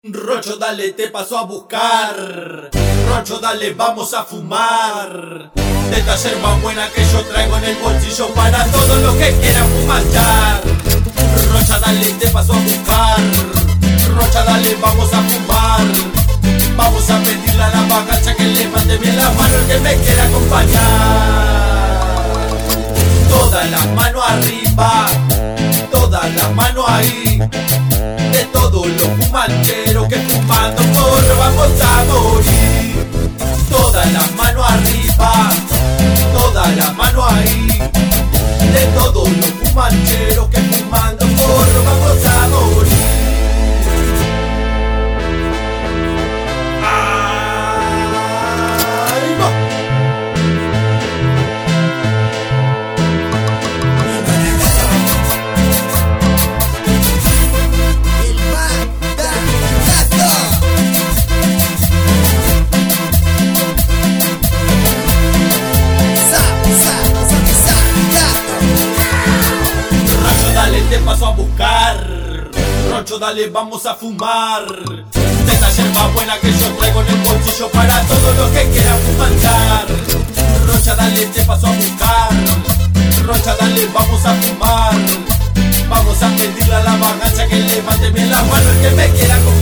Rocho, dale, te paso a buscar. Rocho, dale, vamos a fumar de esta yerba buena que yo traigo en el bolsillo para todos los que quieran fumar. Rocha, dale, te paso a buscar. Rocha, dale, vamos a fumar. Vamos a pedirle a la bacacha que le mande bien la mano el que me quiera acompañar. Todas las manos arriba, todas las manos ahí. De todos los fumanteros que fumando porro vamos a morir. Todas las manos arriba, todas las manos ahí. De todos los fumanteros que fumando porro vamos a morir. ¡Ay, va! Te paso a buscar. Rocho, dale, vamos a fumar de esta yerba buena que yo traigo en el bolsillo para todos los que quieran fumar. Rocha, dale, te paso a buscar. Rocha, dale, vamos a fumar. Vamos a pedirle a la bagancha que levante bien la mano el que me quiera acompañar.